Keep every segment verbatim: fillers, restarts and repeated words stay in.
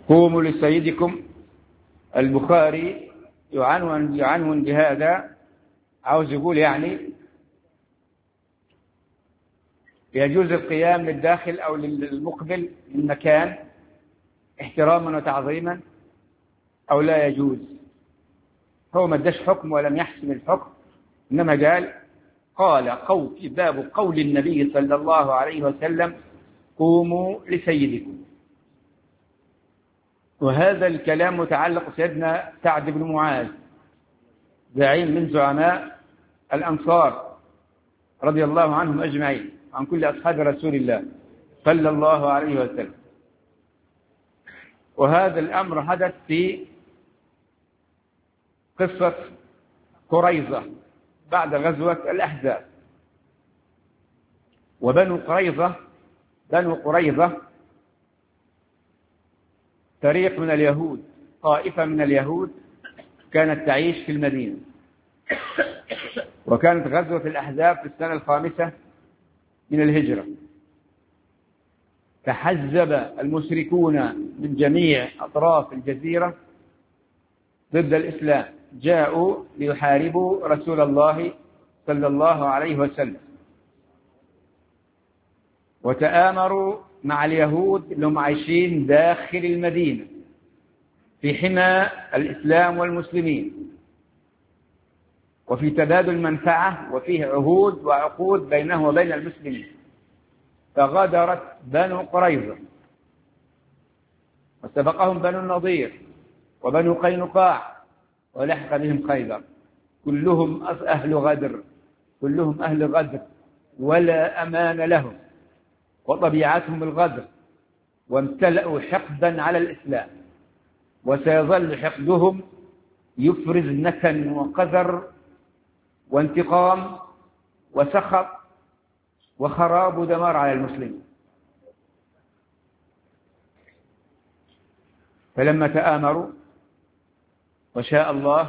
قوموا لسيدكم. البخاري يعنون, يعنون بهذا، عاوز يقول يعني يجوز القيام للداخل أو للمقبل من مكان احتراما وتعظيما أو لا يجوز. هو ما اداش حكم ولم يحسم الحكم، إنما قال قال قول باب قول النبي صلى الله عليه وسلم قوموا لسيدكم. وهذا الكلام متعلق سيدنا سعد بن معاذ زعيم من زعماء الأنصار رضي الله عنهم أجمعين، عن كل أصحاب رسول الله صلى الله عليه وسلم. وهذا الأمر حدث في قصة قريظة بعد غزوة الأحزاب. وبنو قريظة بنو قريظة فريق من اليهود، طائفة من اليهود كانت تعيش في المدينة. وكانت غزوة الأحزاب في السنة الخامسة من الهجرة. تحزب المشركون من جميع أطراف الجزيرة ضد الإسلام، جاءوا ليحاربوا رسول الله صلى الله عليه وسلم، وتآمروا مع اليهود اللي هم عايشين داخل المدينة في حمى الإسلام والمسلمين، وفي تبادل منفعة، وفيه عهود وعقود بينه وبين المسلمين. فغادرت بنو قريظة وسبقهم بنو النضير وبنو قينقاع ولحق بهم خيبر، كلهم أهل غدر، كلهم أهل غدر ولا أمان لهم، وطبيعتهم الغدر، وامتلأوا حقدا على الإسلام، وسيظل حقدهم يفرز نكن وقذر وانتقام وسخط وخراب ودمار على المسلمين. فلما تآمروا وشاء الله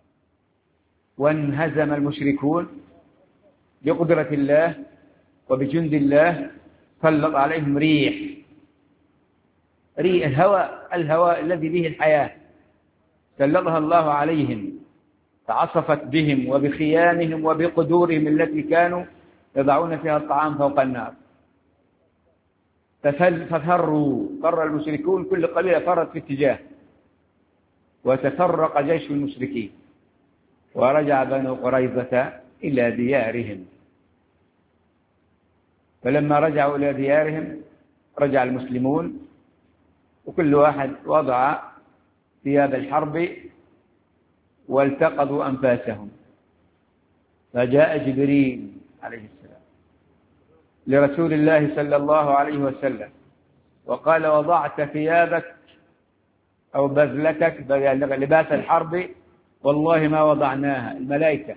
وانهزم المشركون بقدرة الله وبجند الله، سلط عليهم ريح ريح الهواء الهواء الذي به الحياة، سلطها الله عليهم، فعصفت بهم وبخيامهم وبقدورهم التي كانوا يضعون فيها الطعام فوق النار. ففروا فر المشركون، كل قبيلة فرت في اتجاه، وتفرق جيش المشركين، ورجع بنو قريظة إلى ديارهم. فلما رجعوا إلى ديارهم رجع المسلمون، وكل واحد وضع ثياب الحرب والتقطوا أنفاسهم. فجاء جبريل عليه السلام لرسول الله صلى الله عليه وسلم وقال وضعت ثيابك أو بذلتك لباس الحرب والله ما وضعناها الملائكة،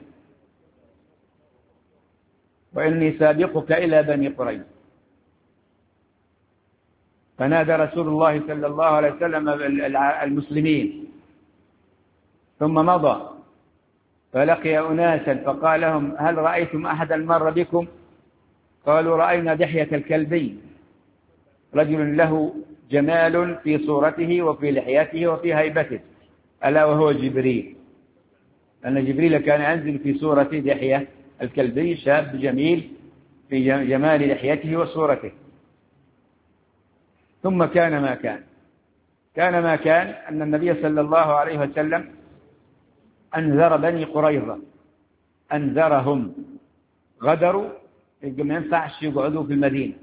وإني سابقك إلى بني قريظة. فنادى رسول الله صلى الله عليه وسلم المسلمين ثم مضى فلقي أناسا فقال لهم هل رأيتم أحدا مر بكم؟ قالوا رأينا دحية الكلبي، رجل له جمال في صورته وفي لحيته وفي هيبته، ألا وهو جبريل، أن جبريل كان ينزل في صورة دحية الكلبي، شاب جميل في جمال لحيته وصورته. ثم كان ما كان كان ما كان أن النبي صلى الله عليه وسلم أنذر بني قريظة، أنذرهم، غدروا، ما ينفعش يقعدوا في المدينة.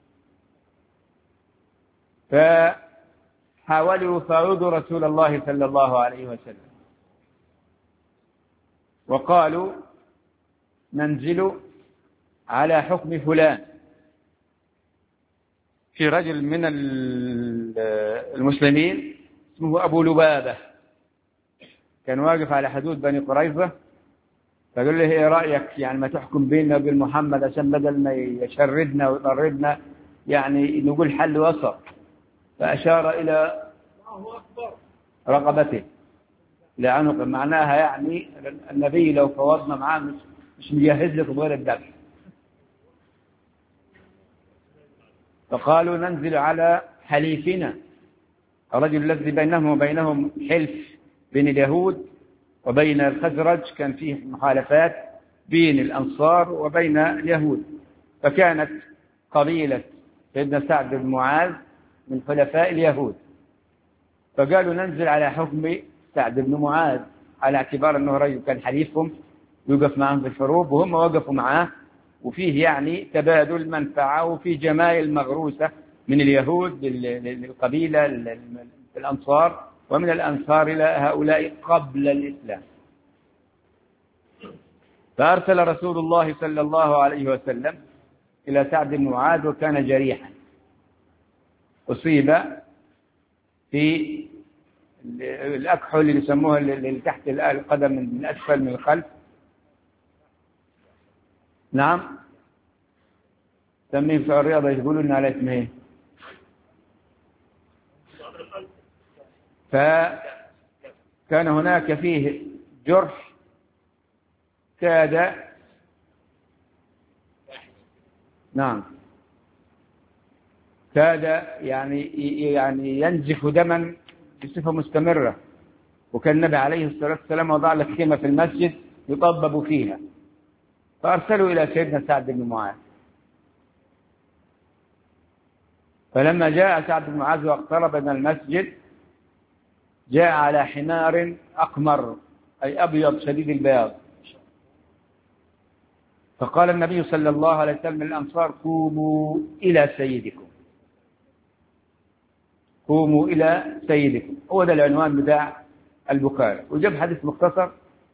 فحاولوا يفاوضوا رسول الله صلى الله عليه وسلم وقالوا ننزل على حكم فلان. في رجل من المسلمين اسمه أبو لبابة كان واقف على حدود بني قريظة، فقال له ايه رأيك يعني ما تحكم بيننا وبين محمد عشان بدل ما يشردنا ويطردنا يعني نقول حل وسط. فأشار إلى رقبته لعنق، معناها يعني النبي لو فوضنا معاه مش, مش مجهز لكم غير الذبح. فقالوا ننزل على حليفنا الرجل الذي بينهم وبينهم حلف بين اليهود وبين الخزرج، كان فيه محالفات بين الأنصار وبين اليهود، فكانت قبيلة سيدنا سعد بن معاذ من حلفاء اليهود، فقالوا ننزل على حكم سعد بن معاذ على اعتبار أنه رجل كان حليفهم يوقف معهم في الحروب وهم وقفوا معاه، وفيه يعني تبادل منفعة وفيه جمايل مغروسة من اليهود للقبيلة الأنصار ومن الأنصار إلى هؤلاء قبل الإسلام. فأرسل رسول الله صلى الله عليه وسلم إلى سعد بن معاذ وكان جريحا، أصيب في الأكحل اللي يسموها اللي تحت القدم من أسفل من الخلف. نعم، سميه في الرياضة يقولون لنا على اسمه. فكان هناك فيه جرح كاد نعم كاد يعني يعني ينزف دما بصفة مستمرة، وكان النبي عليه الصلاة والسلام وضع له خيمة في المسجد يطبب فيها، فأرسلوا إلى سيدنا سعد بن معاذ. فلما جاء سعد بن معاذ واقترب من المسجد جاء على حمار أقمر أي أبيض شديد البياض، فقال النبي صلى الله عليه وسلم للأنصار قوموا إلى سيدكم، قوموا إلى سيدكم. هو ده العنوان بتاع البخاري، وجاب حديث مختصر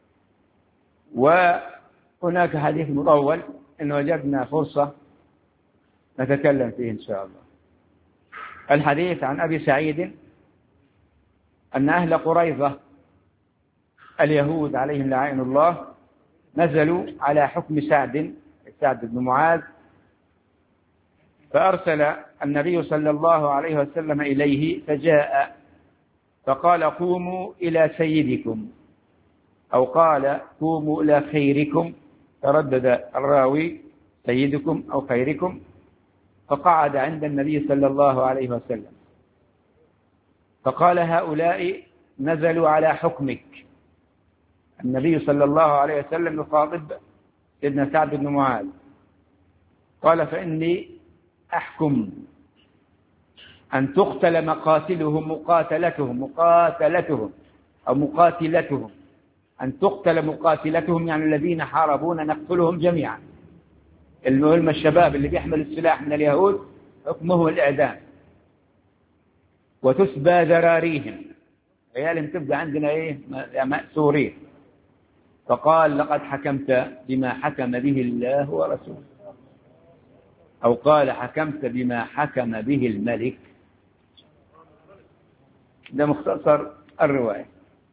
وهناك حديث مطول إن وجدنا فرصة نتكلم فيه إن شاء الله. الحديث عن أبي سعيد أن أهل قريظة اليهود عليهم لعائن الله نزلوا على حكم سعد سعد بن معاذ، فأرسل النبي صلى الله عليه وسلم إليه فجاء فقال قوموا إلى سيدكم، أو قال قوموا إلى خيركم، تردد الراوي سيدكم أو خيركم، فقعد عند النبي صلى الله عليه وسلم فقال هؤلاء نزلوا على حكمك. النبي صلى الله عليه وسلم يخاطب سيدنا سعد بن معاذ قال فإني أحكم أن تقتل مقاتلهم مقاتلتهم مقاتلتهم أو مقاتلتهم، أن تقتل مقاتلتهم يعني الذين حاربون نقتلهم جميعا. المهم الشباب اللي بيحمل السلاح من اليهود حكمه الإعدام، وتسبى ذراريهم، عيالهم تبقى عندنا إيه مأسورين. فقال لقد حكمت بما حكم به الله ورسوله، أو قال حكمت بما حكم به الملك. ده مختصر الرواية.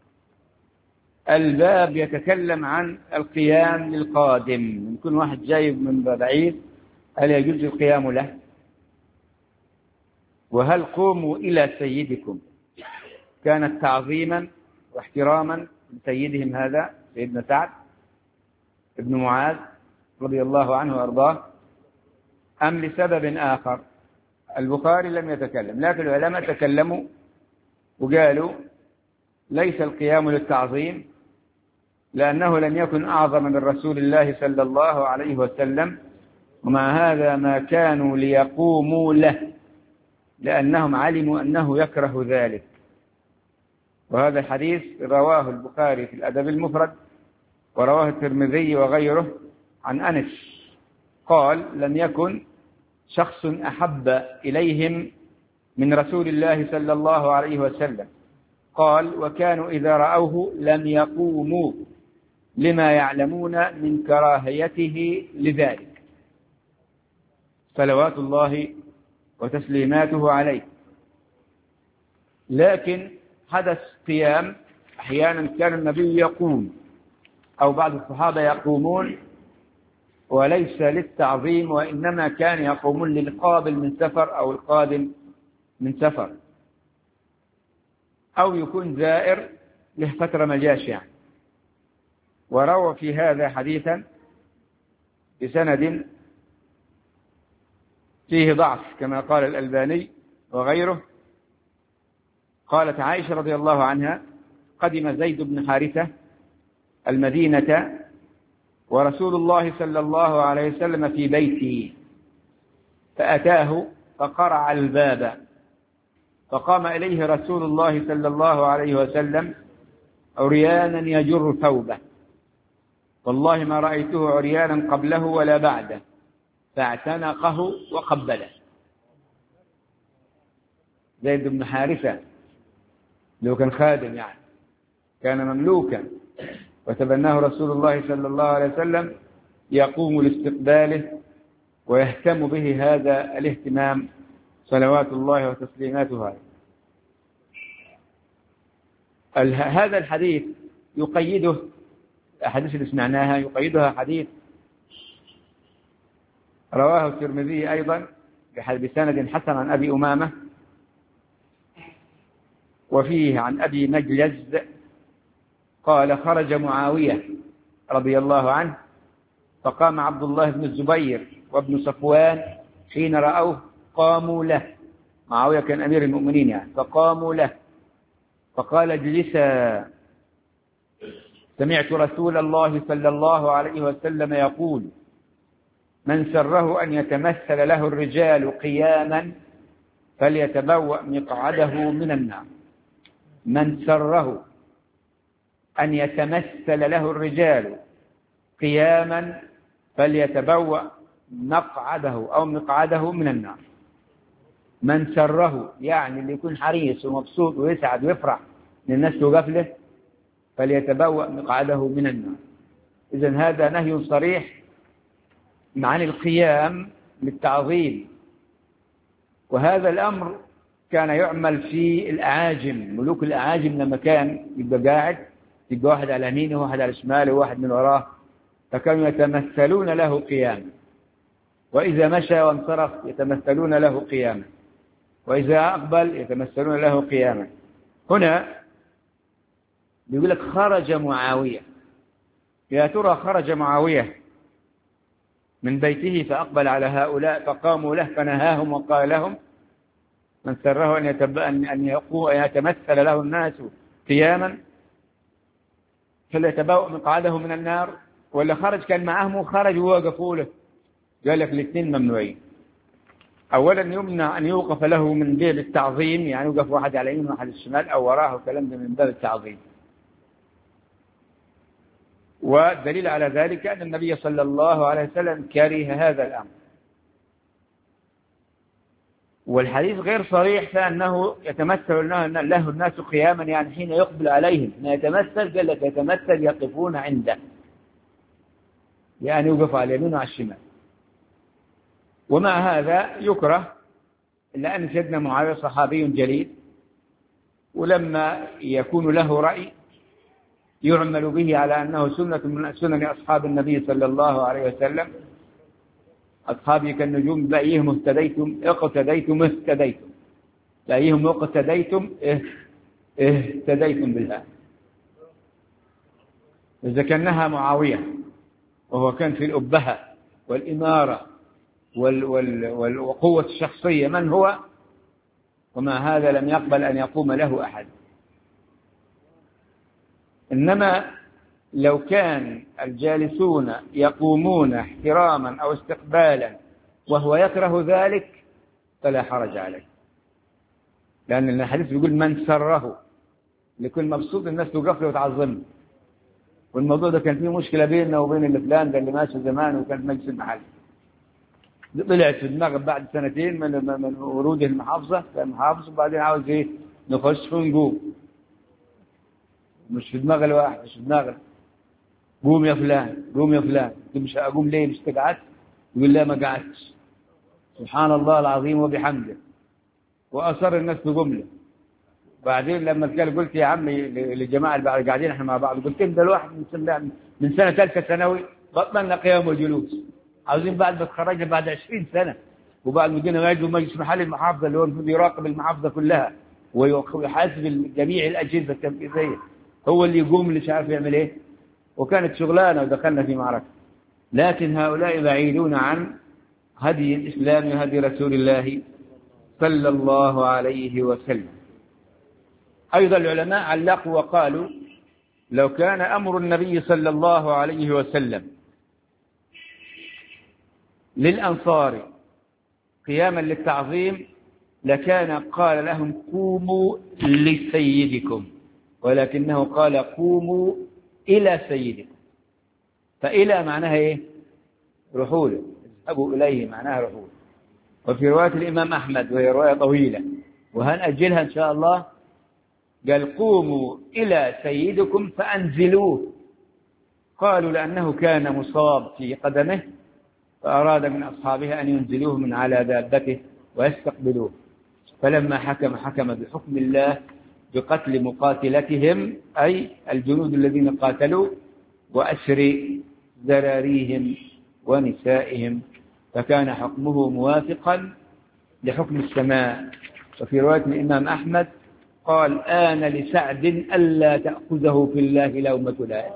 الباب يتكلم عن القيام للقادم، يكون واحد جايب من بعيد هل يجوز القيام له؟ وهل قوموا إلى سيدكم كانت تعظيما واحتراما لسيدهم هذا سيدنا سعد بن معاذ رضي الله عنه وأرضاه، أم لسبب آخر؟ البخاري لم يتكلم، لكن العلماء تكلموا وقالوا ليس القيام للتعظيم، لأنه لم يكن أعظم من رسول الله صلى الله عليه وسلم، ومع هذا ما كانوا ليقوموا له لأنهم علموا أنه يكره ذلك. وهذا الحديث رواه البخاري في الأدب المفرد، ورواه الترمذي وغيره عن أنس قال لم يكن شخص أحب إليهم من رسول الله صلى الله عليه وسلم، قال وكانوا إذا رأوه لم يقوموا لما يعلمون من كراهيته لذلك، صلوات الله وتسليماته عليه. لكن حدث قيام، أحيانا كان النبي يقوم أو بعض الصحابة يقومون وليس للتعظيم، وإنما كان يقومون للقابل من سفر أو القادم من سفر، أو يكون زائر له فترة ما جاش يعني. وروى في هذا حديثا بسند فيه ضعف كما قال الألباني وغيره، قالت عائشة رضي الله عنها: قدم زيد بن حارثة المدينة ورسول الله صلى الله عليه وسلم في بيته، فأتاه فقرع الباب، فقام إليه رسول الله صلى الله عليه وسلم عريانا يجر ثوبه، والله ما رأيته عريانا قبله ولا بعده، فاعتنقه وقبله. زيد بن حارثة لو كان خادم يعني، كان مملوكا، وتبناه رسول الله صلى الله عليه وسلم يقوم لاستقباله ويهتم به هذا الاهتمام صلوات الله وتسليماته عليه. هذا الحديث يقيده الأحاديث اللي سمعناها، يقيدها حديث رواه الترمذي أيضا بسند حسن عن أبي أمامة، وفيه عن أبي نجلز قال: خرج معاوية رضي الله عنه، فقام عبد الله بن الزبير وابن صفوان حين رأوه قاموا له. معاوية كان أمير المؤمنين يعني، فقاموا له فقال: اجلسا، سمعت رسول الله صلى الله عليه وسلم يقول: من سره أن يتمثل له الرجال قياما فليتبوأ مقعده من النار. من سره أن يتمثل له الرجال قياما فليتبوأ مقعده أو مقعده من النار. من سره يعني اللي يكون حريص ومبسوط ويسعد ويفرح من الناس توقف له، فليتبوأ مقعده من النار. إذن هذا نهي صريح عن القيام للتعظيم، وهذا الأمر كان يعمل في الأعاجم. ملوك الأعاجم لما كان يبقى قاعد، يبقى واحد على يمينه وواحد على شماله وواحد من وراه، فكانوا يتمثلون له قياما، وإذا مشى وانصرف يتمثلون له قياما، وإذا أقبل يتمثلون له قياما. هنا بيقول لك: خرج معاوية. يا ترى خرج معاوية من بيته فأقبل على هؤلاء فقاموا له فنهاهم وقال لهم: من سره أن أن يقوم أن يتمثل له الناس قياما فليتبوأ مقعده من النار، ولا خرج كان معهم وخرج ووقفوا له؟ قال لك الاثنين ممنوعين. أولا يمنع أن يوقف له من باب التعظيم، يعني يوقف واحد على اليمين وواحد على الشمال أو وراه وكلام ده من باب التعظيم. والدليل على ذلك أن النبي صلى الله عليه وسلم كره هذا الأمر، والحديث غير صريح فأنه يتمثل له الناس قياما، يعني حين يقبل عليهم ما يتمثل، قال لك يتمثل يقفون عنده، يعني يوقف على اليمين وعلى الشمال. ومع هذا يكره، لأن سيدنا معاوية صحابي جليل، ولما يكون له رأي يعمل به على أنه سنة من سنن أصحاب النبي صلى الله عليه وسلم. أصحابي كالنجوم بأيهم اهتديتم اقتديتم اهتديتم، بأيهم اقتديتم اهتديتم بالله. إذا كانها معاوية وهو كان في الأبهة والإمارة والقوة الشخصية من هو، ومع هذا لم يقبل أن يقوم له أحد. إنما لو كان الجالسون يقومون احتراما أو استقبالا وهو يكره ذلك فلا حرج عليه، لأن الحديث بيقول: من سره، لكل مبسوط الناس توقف له وتعظمه. والموضوع ده كان فيه مشكلة بيننا وبين الفلان ده اللي ماشي زمان وكان مجلس المحل، طلعت في دماغه بعد سنتين من من وروده المحافظة المحافظ، وبعدين عاوز ايه نخش ونقوم. مش في دماغ الواحد، مش في دماغه. قوم يا فلان، قوم يا فلان. مش أقوم ليه؟ مش تقعد؟ يقول لا ما قعدتش. سبحان الله العظيم وبحمده. وأصر الناس تقوم له. بعدين لما قال قلت يا عمي للجماعة اللي بعد قاعدين احنا مع بعض، قلت لهم ده الواحد من من سنة ثالثة ثانوي بطلنا قيام وجلوس، عاوزين بعد ما تخرجنا بعد عشرين سنة، وبعد ما جينا نعيد مجلس محل المحافظة اللي هو المفروض يراقب المحافظة كلها ويحاسب جميع الأجهزة التنفيذية، هو اللي يقوم اللي مش عارف يعمل ايه. وكانت شغلانة ودخلنا في معركة. لكن هؤلاء بعيدون عن هدي الإسلام وهدي رسول الله صلى الله عليه وسلم. أيضا العلماء علقوا وقالوا لو كان أمر النبي صلى الله عليه وسلم للأنصار قياما للتعظيم لكان قال لهم قوموا لسيدكم، ولكنه قال قوموا إلى سيدكم. فإلى معناها إيه؟ رحول، اذهبوا إليه معناها رحول. وفي رواية الإمام أحمد وهي رواية طويلة وهنأجلها إن شاء الله، قال قوموا إلى سيدكم فأنزلوه. قالوا لأنه كان مصاب في قدمه فأراد من أصحابه أن ينزلوه من على دابته ويستقبلوه، فلما حكم حكم بحكم الله بقتل مقاتلتهم أي الجنود الذين قاتلوا وأسر ذراريهم ونسائهم، فكان حكمه موافقا لحكم السماء. وفي رواية الإمام أحمد قال آن لسعد ألا تأخذه في الله لومة لائم،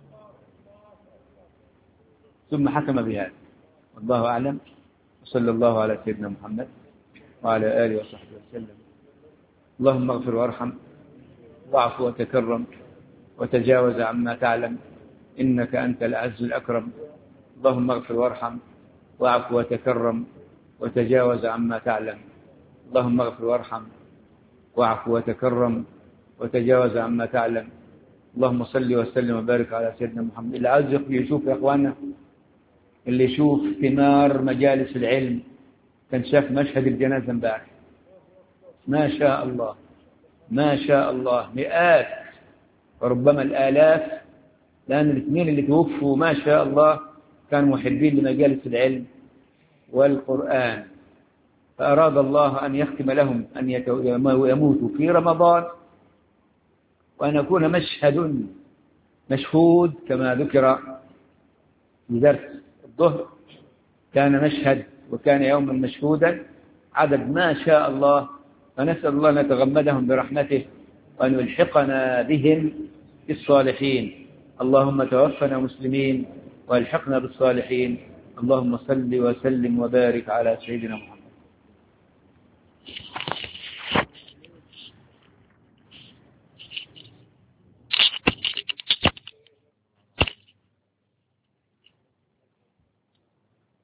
ثم حكم بهذا. والله أعلم، وصلى الله على سيدنا محمد وعلى آله وصحبه وسلم. اللهم اغفر وارحم واعف وتكرم وتجاوز عما تعلم إنك أنت الأعز الأكرم. اللهم اغفر وارحم واعف وتكرم وتجاوز عما تعلم. اللهم اغفر وارحم واعف وتكرم وتجاوز عما تعلم. اللهم صل وسلم وبارك على سيدنا محمد. اللي عايز يشوف يا اخوانا، اللي يشوف ثمار مجالس العلم، كان شاف مشهد الجنازة امبارح، ما شاء الله ما شاء الله، مئات وربما الآلاف، لأن الاثنين اللي توفوا ما شاء الله كانوا محبين لمجالس العلم والقرآن، فأراد الله أن يختم لهم أن يموتوا في رمضان، وأن يكون مشهد مشهود كما ذكر في درس الظهر، كان مشهد وكان يوما مشهودا عدد ما شاء الله. فنسأل الله أن يتغمدهم برحمته وأن يلحقنا بهم بالصالحين. اللهم توفنا مسلمين والحقنا بالصالحين. اللهم صل وسلم وبارك على سيدنا محمد.